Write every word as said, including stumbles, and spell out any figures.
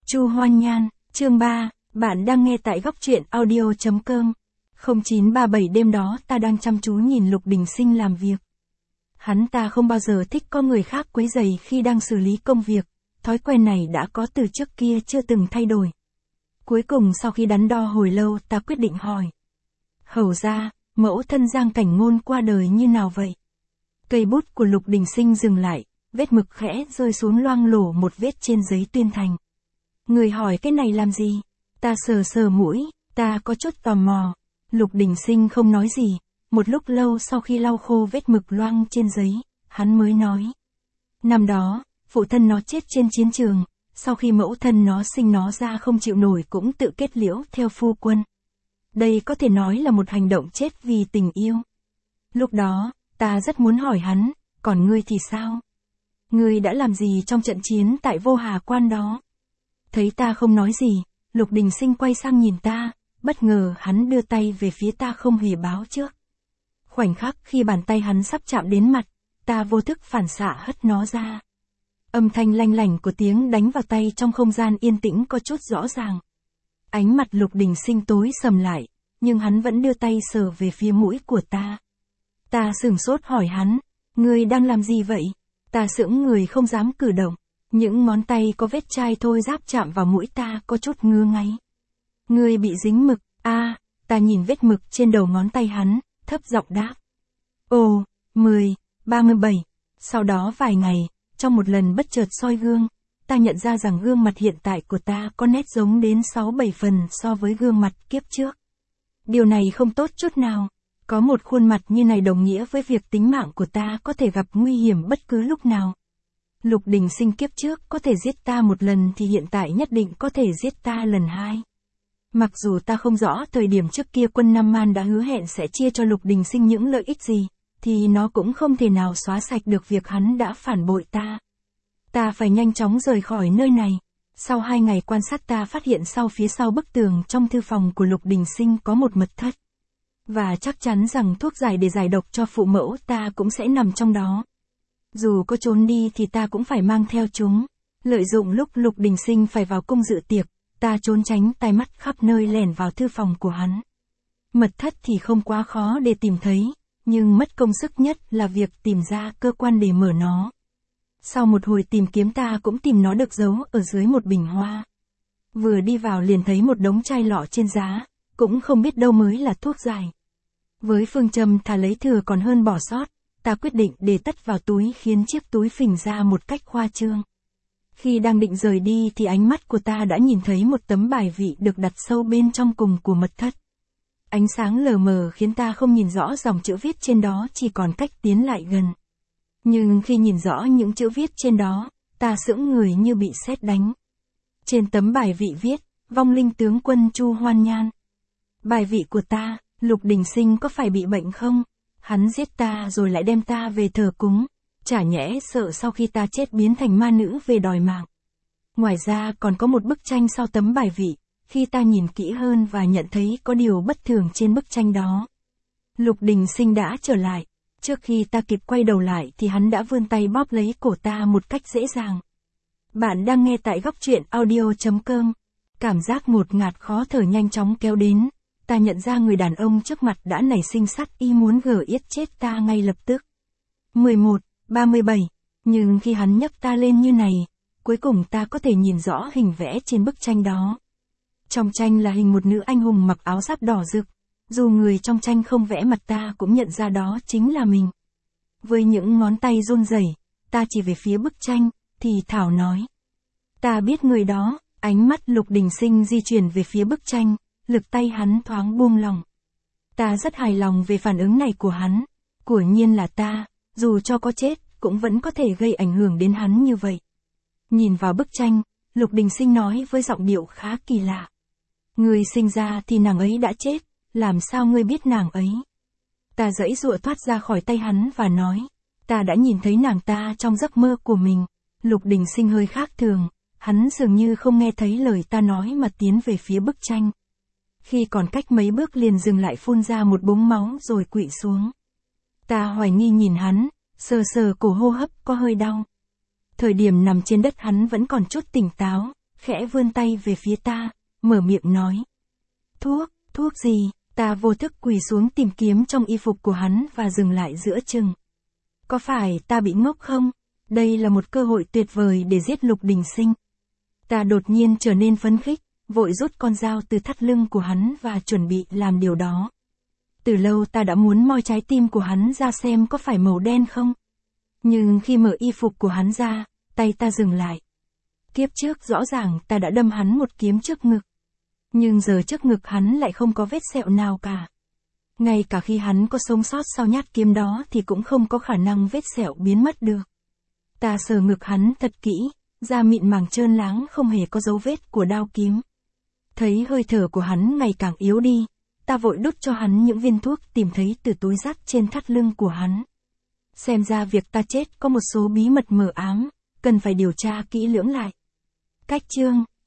Chu Hoan Nhan, chương ba, bạn đang nghe tại góc truyện audio chấm com. không chín ba bảy đêm đó ta đang chăm chú nhìn Lục Đình Sinh làm việc. Hắn ta không bao giờ thích có người khác quấy rầy khi đang xử lý công việc, thói quen này đã có từ trước kia chưa từng thay đổi. Cuối cùng sau khi đắn đo hồi lâu ta quyết định hỏi. Hầu ra, mẫu thân Giang Cảnh Ngôn qua đời như nào vậy? Cây bút của Lục Đình Sinh dừng lại, vết mực khẽ rơi xuống loang lổ một vết trên giấy tuyên thành. Người hỏi cái này làm gì? Ta sờ sờ mũi, ta có chút tò mò. Lục Đình Sinh không nói gì, một lúc lâu sau khi lau khô vết mực loang trên giấy, hắn mới nói. Năm đó, phụ thân nó chết trên chiến trường, sau khi mẫu thân nó sinh nó ra không chịu nổi cũng tự kết liễu theo phu quân. Đây có thể nói là một hành động chết vì tình yêu. Lúc đó, ta rất muốn hỏi hắn, còn ngươi thì sao? Ngươi đã làm gì trong trận chiến tại Vô Hà Quan đó? Thấy ta không nói gì, Lục Đình Sinh quay sang nhìn ta, bất ngờ hắn đưa tay về phía ta không hề báo trước. Khoảnh khắc khi bàn tay hắn sắp chạm đến mặt, ta vô thức phản xạ hất nó ra. Âm thanh lanh lảnh của tiếng đánh vào tay trong không gian yên tĩnh có chút rõ ràng. Ánh mặt Lục Đình Sinh tối sầm lại, nhưng hắn vẫn đưa tay sờ về phía mũi của ta. Ta sửng sốt hỏi hắn, ngươi đang làm gì vậy? Ta sững người không dám cử động, những ngón tay có vết chai thôi giáp chạm vào mũi ta có chút ngứa ngáy. Ngươi bị dính mực, a, à, ta nhìn vết mực trên đầu ngón tay hắn, thấp giọng đáp. Ồ, mười, ba mươi bảy, sau đó vài ngày, trong một lần bất chợt soi gương, ta nhận ra rằng gương mặt hiện tại của ta có nét giống đến sáu bảy phần so với gương mặt kiếp trước. Điều này không tốt chút nào. Có một khuôn mặt như này đồng nghĩa với việc tính mạng của ta có thể gặp nguy hiểm bất cứ lúc nào. Lục Đình Sinh kiếp trước có thể giết ta một lần thì hiện tại nhất định có thể giết ta lần hai. Mặc dù ta không rõ thời điểm trước kia quân Nam Man đã hứa hẹn sẽ chia cho Lục Đình Sinh những lợi ích gì, thì nó cũng không thể nào xóa sạch được việc hắn đã phản bội ta. Ta phải nhanh chóng rời khỏi nơi này. Sau hai ngày quan sát ta phát hiện sau phía sau bức tường trong thư phòng của Lục Đình Sinh có một mật thất. Và chắc chắn rằng thuốc giải để giải độc cho phụ mẫu ta cũng sẽ nằm trong đó. Dù có trốn đi thì ta cũng phải mang theo chúng. Lợi dụng lúc Lục Đình Sinh phải vào cung dự tiệc, ta trốn tránh tai mắt khắp nơi lẻn vào thư phòng của hắn. Mật thất thì không quá khó để tìm thấy, nhưng mất công sức nhất là việc tìm ra cơ quan để mở nó. Sau một hồi tìm kiếm ta cũng tìm nó được giấu ở dưới một bình hoa. Vừa đi vào liền thấy một đống chai lọ trên giá, cũng không biết đâu mới là thuốc giải. Với phương châm thà lấy thừa còn hơn bỏ sót, ta quyết định để tất vào túi khiến chiếc túi phình ra một cách khoa trương. Khi đang định rời đi thì ánh mắt của ta đã nhìn thấy một tấm bài vị được đặt sâu bên trong cùng của mật thất. Ánh sáng lờ mờ khiến ta không nhìn rõ dòng chữ viết trên đó, chỉ còn cách tiến lại gần. Nhưng khi nhìn rõ những chữ viết trên đó, ta sững người như bị sét đánh. Trên tấm bài vị viết, vong linh tướng quân Chu Hoan Nhan. Bài vị của ta, Lục Đình Sinh có phải bị bệnh không? Hắn giết ta rồi lại đem ta về thờ cúng. Chả nhẽ sợ sau khi ta chết biến thành ma nữ về đòi mạng. Ngoài ra còn có một bức tranh sau tấm bài vị. Khi ta nhìn kỹ hơn và nhận thấy có điều bất thường trên bức tranh đó. Lục Đình Sinh đã trở lại. Trước khi ta kịp quay đầu lại thì hắn đã vươn tay bóp lấy cổ ta một cách dễ dàng. Bạn đang nghe tại góc truyện audio chấm com. Cảm giác ngột ngạt khó thở nhanh chóng kéo đến. Ta nhận ra người đàn ông trước mặt đã nảy sinh sát ý muốn gở yết chết ta ngay lập tức. mười một, ba mươi bảy. Nhưng khi hắn nhấc ta lên như này, cuối cùng ta có thể nhìn rõ hình vẽ trên bức tranh đó. Trong tranh là hình một nữ anh hùng mặc áo giáp đỏ rực. Dù người trong tranh không vẽ mặt ta cũng nhận ra đó chính là mình. Với những ngón tay run rẩy, ta chỉ về phía bức tranh, thì thảo nói. Ta biết người đó. Ánh mắt Lục Đình Sinh di chuyển về phía bức tranh, lực tay hắn thoáng buông lỏng. Ta rất hài lòng về phản ứng này của hắn. Quả nhiên là ta, dù cho có chết, cũng vẫn có thể gây ảnh hưởng đến hắn như vậy. Nhìn vào bức tranh, Lục Đình Sinh nói với giọng điệu khá kỳ lạ. Người sinh ra thì nàng ấy đã chết. Làm sao ngươi biết nàng ấy? Ta giãy giụa thoát ra khỏi tay hắn và nói. Ta đã nhìn thấy nàng ta trong giấc mơ của mình. Lục Đình Sinh hơi khác thường. Hắn dường như không nghe thấy lời ta nói mà tiến về phía bức tranh. Khi còn cách mấy bước liền dừng lại phun ra một búng máu rồi quỵ xuống. Ta hoài nghi nhìn hắn, sờ sờ cổ hô hấp có hơi đau. Thời điểm nằm trên đất hắn vẫn còn chút tỉnh táo, khẽ vươn tay về phía ta, mở miệng nói. Thuốc, thuốc gì? Ta vô thức quỳ xuống tìm kiếm trong y phục của hắn và dừng lại giữa chừng. Có phải ta bị ngốc không? Đây là một cơ hội tuyệt vời để giết Lục Đình Sinh. Ta đột nhiên trở nên phấn khích, vội rút con dao từ thắt lưng của hắn và chuẩn bị làm điều đó. Từ lâu ta đã muốn moi trái tim của hắn ra xem có phải màu đen không. Nhưng khi mở y phục của hắn ra, tay ta dừng lại. Kiếp trước rõ ràng ta đã đâm hắn một kiếm trước ngực. Nhưng giờ trước ngực hắn lại không có vết sẹo nào cả. Ngay cả khi hắn có sống sót sau nhát kiếm đó thì cũng không có khả năng vết sẹo biến mất được. Ta sờ ngực hắn thật kỹ, da mịn màng trơn láng không hề có dấu vết của đao kiếm. Thấy hơi thở của hắn ngày càng yếu đi, ta vội đút cho hắn những viên thuốc tìm thấy từ túi dắt trên thắt lưng của hắn. Xem ra việc ta chết có một số bí mật mờ ám, cần phải điều tra kỹ lưỡng lại. Cách chương